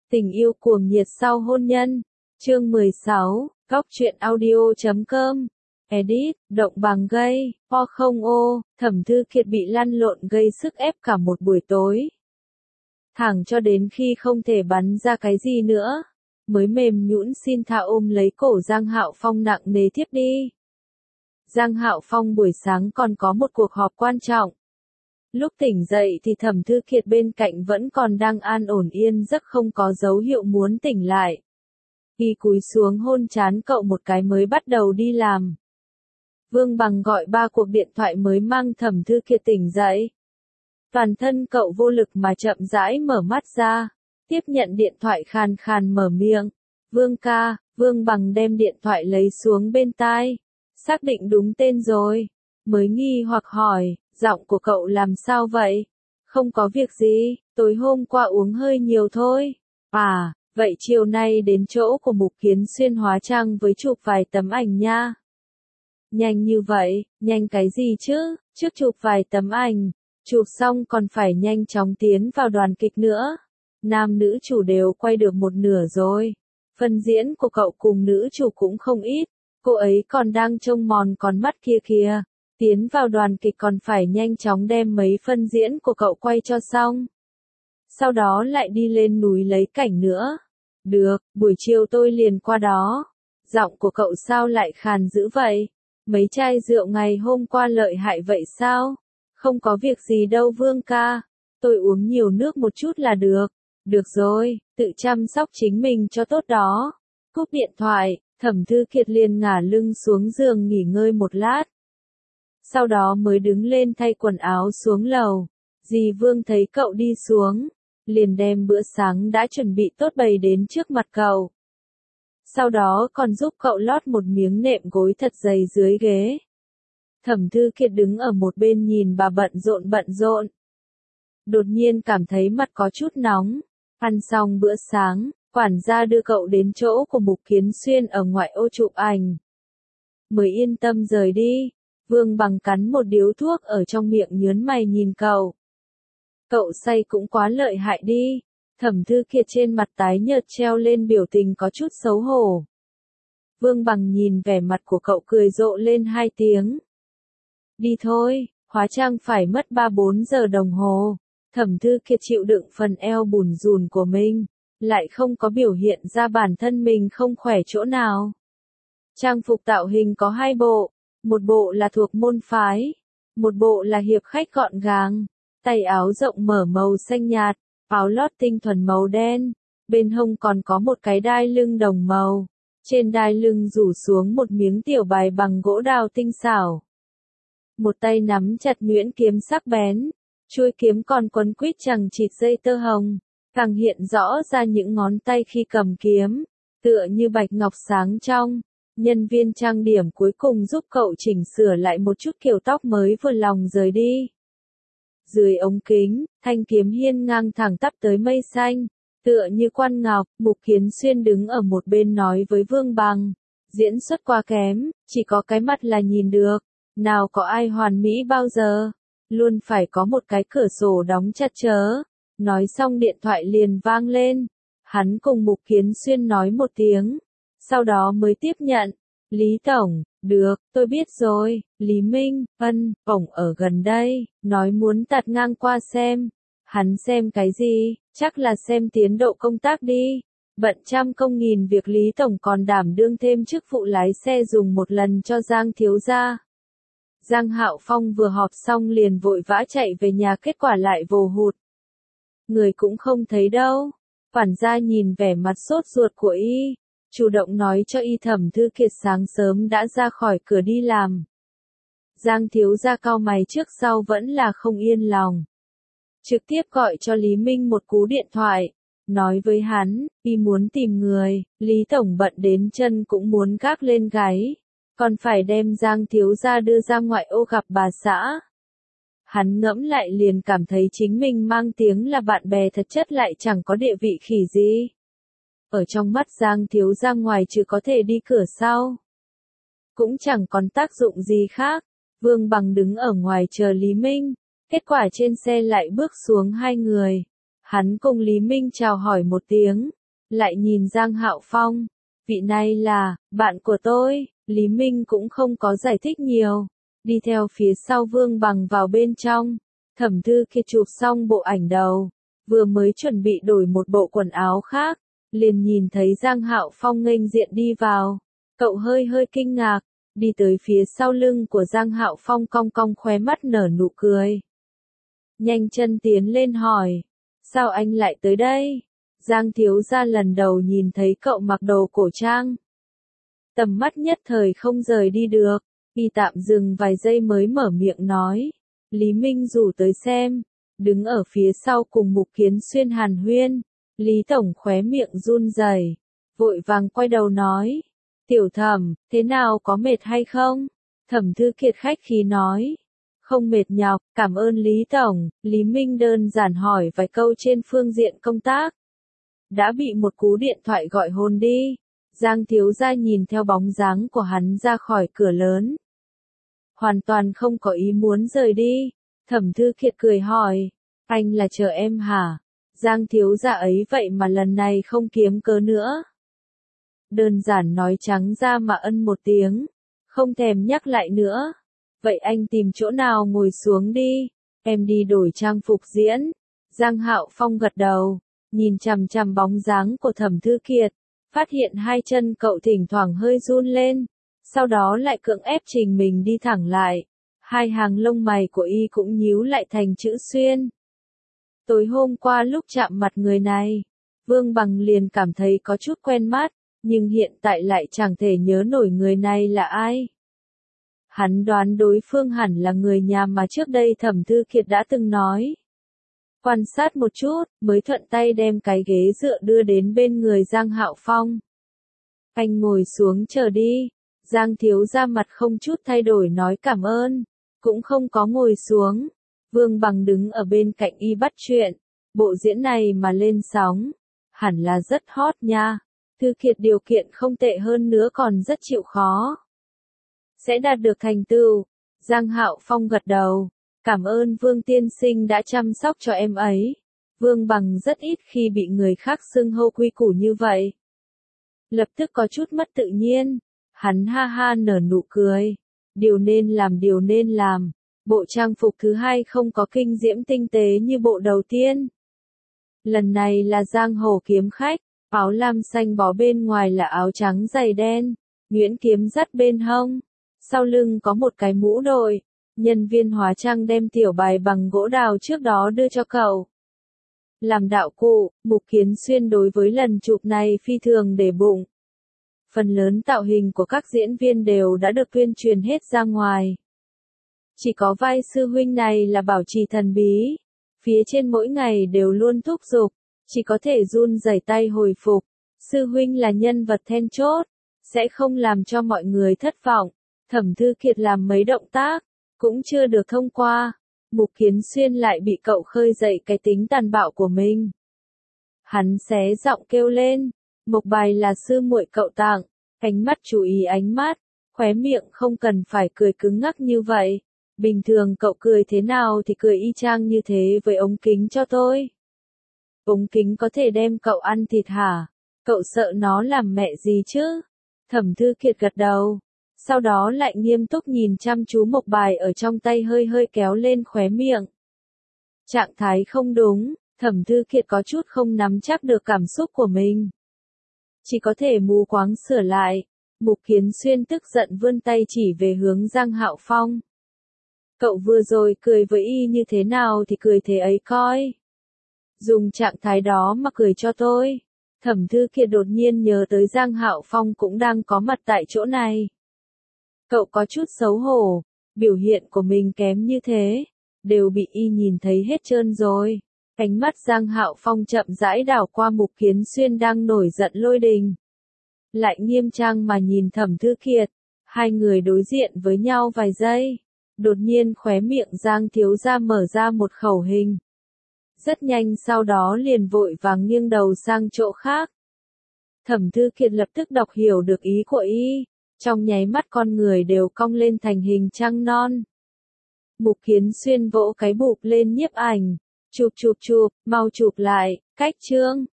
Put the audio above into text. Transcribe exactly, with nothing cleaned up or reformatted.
Tình yêu cuồng nhiệt sau hôn nhân. Chương mười sáu, góc truyện audio chấm com. Edit, động bằng gây, o không ô, Thẩm Thư Kiệt bị lăn lộn gây sức ép cả một buổi tối. Thẳng cho đến khi không thể bắn ra cái gì nữa, mới mềm nhũn xin tha ôm lấy cổ Giang Hạo Phong nặng nề thiếp đi. Giang Hạo Phong buổi sáng còn có một cuộc họp quan trọng. Lúc tỉnh dậy thì Thẩm Thư Kiệt bên cạnh vẫn còn đang an ổn yên giấc không có dấu hiệu muốn tỉnh lại. Y cúi xuống hôn trán cậu một cái mới bắt đầu đi làm. Vương Bằng gọi ba cuộc điện thoại mới mang Thẩm Thư Kiệt tỉnh dậy. Toàn thân cậu vô lực mà chậm rãi mở mắt ra, tiếp nhận điện thoại khàn khàn mở miệng. Vương ca, Vương Bằng đem điện thoại lấy xuống bên tai. Xác định đúng tên rồi, mới nghi hoặc hỏi, giọng của cậu làm sao vậy? Không có việc gì, tối hôm qua uống hơi nhiều thôi. À, vậy chiều nay đến chỗ của Mục Kiến Xuyên hóa trang với chụp vài tấm ảnh nha. Nhanh như vậy, nhanh cái gì chứ, trước chụp vài tấm ảnh, chụp xong còn phải nhanh chóng tiến vào đoàn kịch nữa. Nam nữ chủ đều quay được một nửa rồi. Phần diễn của cậu cùng nữ chủ cũng không ít, cô ấy còn đang trông mòn con mắt kia kìa. Tiến vào đoàn kịch còn phải nhanh chóng đem mấy phân diễn của cậu quay cho xong. Sau đó lại đi lên núi lấy cảnh nữa. Được, buổi chiều tôi liền qua đó. Giọng của cậu sao lại khàn dữ vậy? Mấy chai rượu ngày hôm qua lợi hại vậy sao? Không có việc gì đâu Vương ca. Tôi uống nhiều nước một chút là được. Được rồi, tự chăm sóc chính mình cho tốt đó. Cúp điện thoại, Thẩm Thư Kiệt liền ngả lưng xuống giường nghỉ ngơi một lát. Sau đó mới đứng lên thay quần áo xuống lầu. Dì Vương thấy cậu đi xuống, liền đem bữa sáng đã chuẩn bị tốt bày đến trước mặt cậu. Sau đó còn giúp cậu lót một miếng nệm gối thật dày dưới ghế. Thẩm Thư Kiệt đứng ở một bên nhìn bà bận rộn bận rộn. Đột nhiên cảm thấy mặt có chút nóng. Ăn xong bữa sáng, quản gia đưa cậu đến chỗ của Mục Kiến Xuyên ở ngoại ô chụp ảnh. Mới yên tâm rời đi. Vương Bằng cắn một điếu thuốc ở trong miệng nhớn mày nhìn cậu. Cậu say cũng quá lợi hại đi. Thẩm Thư Kiệt trên mặt tái nhợt treo lên biểu tình có chút xấu hổ. Vương Bằng nhìn vẻ mặt của cậu cười rộ lên hai tiếng. Đi thôi, hóa trang phải mất ba bốn giờ đồng hồ. Thẩm Thư Kiệt chịu đựng phần eo bùn rùn của mình, lại không có biểu hiện ra bản thân mình không khỏe chỗ nào. Trang phục tạo hình có hai bộ. Một bộ là thuộc môn phái, một bộ là hiệp khách gọn gàng, tay áo rộng mở màu xanh nhạt, áo lót tinh thuần màu đen, bên hông còn có một cái đai lưng đồng màu, trên đai lưng rủ xuống một miếng tiểu bài bằng gỗ đào tinh xảo. Một tay nắm chặt nhuyễn kiếm sắc bén, chuôi kiếm còn quấn quýt chằng chịt dây tơ hồng, càng hiện rõ ra những ngón tay khi cầm kiếm, tựa như bạch ngọc sáng trong. Nhân viên trang điểm cuối cùng giúp cậu chỉnh sửa lại một chút kiểu tóc mới vừa lòng rời đi. Dưới ống kính, thanh kiếm hiên ngang thẳng tắp tới mây xanh, tựa như quan ngọc. Mục Kiến Xuyên đứng ở một bên nói với Vương Bằng, diễn xuất quá kém, chỉ có cái mặt là nhìn được, nào có ai hoàn mỹ bao giờ, luôn phải có một cái cửa sổ đóng chặt chớ. Nói xong điện thoại liền vang lên, hắn cùng Mục Kiến Xuyên nói một tiếng. Sau đó mới tiếp nhận. Lý Tổng, được, tôi biết rồi. Lý Minh, ân, ổng ở gần đây, nói muốn tạt ngang qua xem. Hắn xem cái gì, chắc là xem tiến độ công tác đi. Bận trăm công nghìn việc Lý Tổng còn đảm đương thêm chức vụ lái xe dùng một lần cho Giang thiếu gia. Giang Hạo Phong vừa họp xong liền vội vã chạy về nhà, kết quả lại vồ hụt. Người cũng không thấy đâu. Quản gia nhìn vẻ mặt sốt ruột của y, chủ động nói cho y Thẩm Thư Kiệt sáng sớm đã ra khỏi cửa đi làm. Giang thiếu gia cau mày trước sau vẫn là không yên lòng. Trực tiếp gọi cho Lý Minh một cú điện thoại, nói với hắn, y muốn tìm người, Lý Tổng bận đến chân cũng muốn gác lên gáy, còn phải đem Giang thiếu gia đưa ra ngoại ô gặp bà xã. Hắn ngẫm lại liền cảm thấy chính mình mang tiếng là bạn bè thật chất lại chẳng có địa vị khỉ gì. Ở trong mắt Giang thiếu gia ngoài trừ có thể đi cửa sau, cũng chẳng còn tác dụng gì khác. Vương Bằng đứng ở ngoài chờ Lý Minh, kết quả trên xe lại bước xuống hai người. Hắn cùng Lý Minh chào hỏi một tiếng, lại nhìn Giang Hạo Phong. Vị này là, bạn của tôi, Lý Minh cũng không có giải thích nhiều. Đi theo phía sau Vương Bằng vào bên trong. Thẩm Thư Kiệt chụp xong bộ ảnh đầu. Vừa mới chuẩn bị đổi một bộ quần áo khác. Liền nhìn thấy Giang Hạo Phong nghênh diện đi vào. Cậu hơi hơi kinh ngạc. Đi tới phía sau lưng của Giang Hạo Phong cong cong khóe mắt nở nụ cười. Nhanh chân tiến lên hỏi. Sao anh lại tới đây? Giang thiếu gia lần đầu nhìn thấy cậu mặc đồ cổ trang. Tầm mắt nhất thời không rời đi được. Y tạm dừng vài giây mới mở miệng nói. Lý Minh rủ tới xem. Đứng ở phía sau cùng Mục Kiến Xuyên hàn huyên. Lý Tổng khóe miệng run rẩy, vội vàng quay đầu nói. Tiểu Thẩm, thế nào, có mệt hay không? Thẩm Thư Kiệt khách khí nói. Không mệt nhọc, cảm ơn Lý Tổng. Lý Minh đơn giản hỏi vài câu trên phương diện công tác. Đã bị một cú điện thoại gọi hồn đi. Giang thiếu gia nhìn theo bóng dáng của hắn ra khỏi cửa lớn. Hoàn toàn không có ý muốn rời đi. Thẩm Thư Kiệt cười hỏi. Anh là chờ em hả? Giang thiếu gia ấy vậy mà lần này không kiếm cớ nữa. Đơn giản nói trắng ra mà ân một tiếng. Không thèm nhắc lại nữa. Vậy anh tìm chỗ nào ngồi xuống đi. Em đi đổi trang phục diễn. Giang Hạo Phong gật đầu. Nhìn chằm chằm bóng dáng của Thẩm Thư Kiệt. Phát hiện hai chân cậu thỉnh thoảng hơi run lên. Sau đó lại cưỡng ép trình mình đi thẳng lại. Hai hàng lông mày của y cũng nhíu lại thành chữ xuyên. Tối hôm qua lúc chạm mặt người này, Vương Bằng liền cảm thấy có chút quen mắt, nhưng hiện tại lại chẳng thể nhớ nổi người này là ai. Hắn đoán đối phương hẳn là người nhà mà trước đây Thẩm Thư Kiệt đã từng nói. Quan sát một chút, mới thuận tay đem cái ghế dựa đưa đến bên người Giang Hạo Phong. Anh ngồi xuống chờ đi. Giang thiếu gia mặt không chút thay đổi nói cảm ơn, cũng không có ngồi xuống. Vương Bằng đứng ở bên cạnh y bắt chuyện. Bộ diễn này mà lên sóng, hẳn là rất hot nha. Thư Kiệt điều kiện không tệ hơn nữa còn rất chịu khó. Sẽ đạt được thành tựu. Giang Hạo Phong gật đầu. Cảm ơn Vương tiên sinh đã chăm sóc cho em ấy. Vương Bằng rất ít khi bị người khác xưng hô quy củ như vậy. Lập tức có chút mất tự nhiên. Hắn ha ha nở nụ cười. Điều nên làm điều nên làm. Bộ trang phục thứ hai không có kinh diễm tinh tế như bộ đầu tiên. Lần này là giang hồ kiếm khách. Áo lam xanh bó bên ngoài là áo trắng dày đen. Nhuyễn kiếm dắt bên hông. Sau lưng có một cái mũ đội. Nhân viên hóa trang đem tiểu bài bằng gỗ đào trước đó đưa cho cậu. Làm đạo cụ, Mục Kiến Xuyên đối với lần chụp này phi thường để bụng. Phần lớn tạo hình của các diễn viên đều đã được tuyên truyền hết ra ngoài. Chỉ có vai sư huynh này là bảo trì thần bí. Phía trên mỗi ngày đều luôn thúc giục, chỉ có thể run rẩy tay hồi phục. Sư huynh là nhân vật then chốt, sẽ không làm cho mọi người thất vọng. Thẩm Thư Kiệt làm mấy động tác, cũng chưa được thông qua. Mục Kiến Xuyên lại bị cậu khơi dậy cái tính tàn bạo của mình. Hắn xé giọng kêu lên, Mộc Bài là sư muội cậu tặng, ánh mắt chú ý ánh mắt, khóe miệng không cần phải cười cứng ngắc như vậy. Bình thường cậu cười thế nào thì cười y chang như thế với ống kính cho tôi. Ống kính có thể đem cậu ăn thịt hả? Cậu sợ nó làm mẹ gì chứ? Thẩm Thư Kiệt gật đầu. Sau đó lại nghiêm túc nhìn chăm chú Mộc Bài ở trong tay hơi hơi kéo lên khóe miệng. Trạng thái không đúng, Thẩm Thư Kiệt có chút không nắm chắc được cảm xúc của mình. Chỉ có thể mù quáng sửa lại. Mục Kiến Xuyên tức giận vươn tay chỉ về hướng Giang Hạo Phong. Cậu vừa rồi cười với y như thế nào thì cười thế ấy coi. Dùng trạng thái đó mà cười cho tôi. Thẩm Thư Kiệt đột nhiên nhớ tới Giang Hạo Phong cũng đang có mặt tại chỗ này. Cậu có chút xấu hổ, biểu hiện của mình kém như thế, đều bị y nhìn thấy hết trơn rồi. Ánh mắt Giang Hạo Phong chậm rãi đảo qua Mục Kiến Xuyên đang nổi giận lôi đình. Lại nghiêm trang mà nhìn Thẩm Thư Kiệt, hai người đối diện với nhau vài giây. Đột nhiên khóe miệng Giang thiếu gia mở ra một khẩu hình. Rất nhanh sau đó liền vội vàng nghiêng đầu sang chỗ khác. Thẩm Thư Kiệt lập tức đọc hiểu được ý của y, trong nháy mắt con người đều cong lên thành hình trăng non. Mục Kiến Xuyên vỗ cái bụp lên nhiếp ảnh, chụp chụp chụp, mau chụp lại, cách chương.